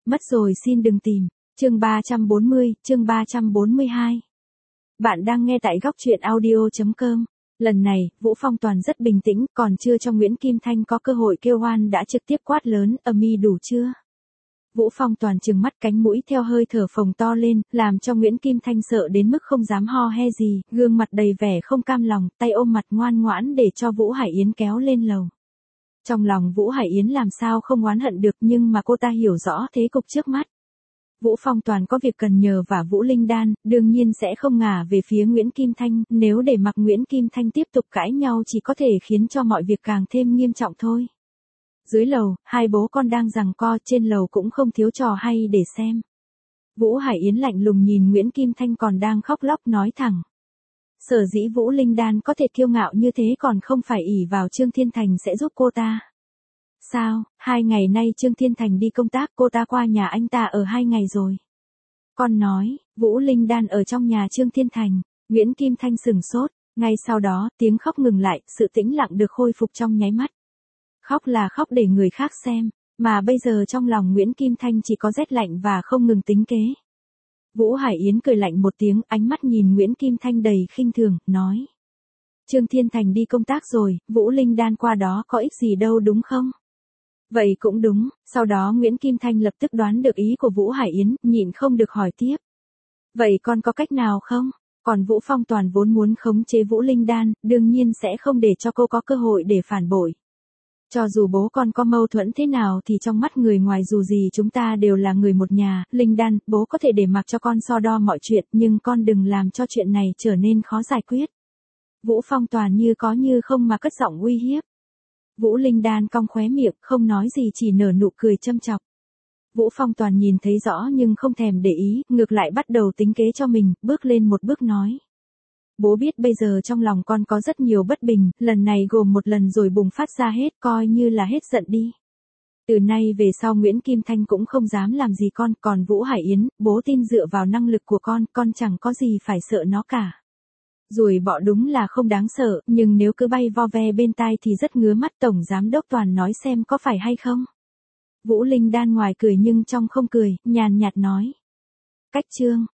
Mất rồi xin đừng tìm. Chương 340, chương 342. Bạn đang nghe tại góc truyện audio.com. Lần này, Vũ Phong Toàn rất bình tĩnh, còn chưa cho Nguyễn Kim Thanh có cơ hội kêu oan đã trực tiếp quát lớn, "Amy đủ chưa?" Vũ Phong Toàn trừng mắt, cánh mũi theo hơi thở phồng to lên, làm cho Nguyễn Kim Thanh sợ đến mức không dám ho he gì, gương mặt đầy vẻ không cam lòng, tay ôm mặt ngoan ngoãn để cho Vũ Hải Yến kéo lên lầu. Trong lòng Vũ Hải Yến làm sao không oán hận được, nhưng mà cô ta hiểu rõ thế cục trước mắt. Vũ Phong Toàn có việc cần nhờ vả Vũ Linh Đan, đương nhiên sẽ không ngả về phía Nguyễn Kim Thanh, nếu để mặc Nguyễn Kim Thanh tiếp tục cãi nhau chỉ có thể khiến cho mọi việc càng thêm nghiêm trọng thôi. Dưới lầu, hai bố con đang giằng co, trên lầu cũng không thiếu trò hay để xem. Vũ Hải Yến lạnh lùng nhìn Nguyễn Kim Thanh còn đang khóc lóc nói thẳng. Sở dĩ Vũ Linh Đan có thể kiêu ngạo như thế còn không phải ỷ vào Trương Thiên Thành sẽ giúp cô ta. Sao, 2 ngày nay Trương Thiên Thành đi công tác, cô ta qua nhà anh ta ở 2 ngày rồi. Con nói, Vũ Linh Đan ở trong nhà Trương Thiên Thành. Nguyễn Kim Thanh sừng sốt, ngay sau đó, tiếng khóc ngừng lại, sự tĩnh lặng được khôi phục trong nháy mắt. Khóc là khóc để người khác xem, mà bây giờ trong lòng Nguyễn Kim Thanh chỉ có rét lạnh và không ngừng tính kế. Vũ Hải Yến cười lạnh một tiếng, ánh mắt nhìn Nguyễn Kim Thanh đầy khinh thường, nói. Trương Thiên Thành đi công tác rồi, Vũ Linh Đan qua đó có ích gì đâu đúng không? Vậy cũng đúng, sau đó Nguyễn Kim Thanh lập tức đoán được ý của Vũ Hải Yến, nhịn không được hỏi tiếp. Vậy con có cách nào không? Còn Vũ Phong Toàn vốn muốn khống chế Vũ Linh Đan, đương nhiên sẽ không để cho cô có cơ hội để phản bội. Cho dù bố con có mâu thuẫn thế nào thì trong mắt người ngoài dù gì chúng ta đều là người một nhà, Linh Đan, bố có thể để mặc cho con so đo mọi chuyện, nhưng con đừng làm cho chuyện này trở nên khó giải quyết. Vũ Phong Toàn như có như không mà cất giọng uy hiếp. Vũ Linh Đan cong khóe miệng, không nói gì chỉ nở nụ cười châm chọc. Vũ Phong Toàn nhìn thấy rõ nhưng không thèm để ý, ngược lại bắt đầu tính kế cho mình, bước lên một bước nói. Bố biết bây giờ trong lòng con có rất nhiều bất bình, lần này gồm một lần rồi bùng phát ra hết, coi như là hết giận đi. Từ nay về sau Nguyễn Kim Thanh cũng không dám làm gì con, còn Vũ Hải Yến, bố tin dựa vào năng lực của con chẳng có gì phải sợ nó cả. Ruồi bọ đúng là không đáng sợ, nhưng nếu cứ bay vo ve bên tai thì rất ngứa mắt. Tổng Giám đốc Toàn nói xem có phải hay không? Vũ Linh Đan ngoài cười nhưng trong không cười, nhàn nhạt nói. Cách Trương,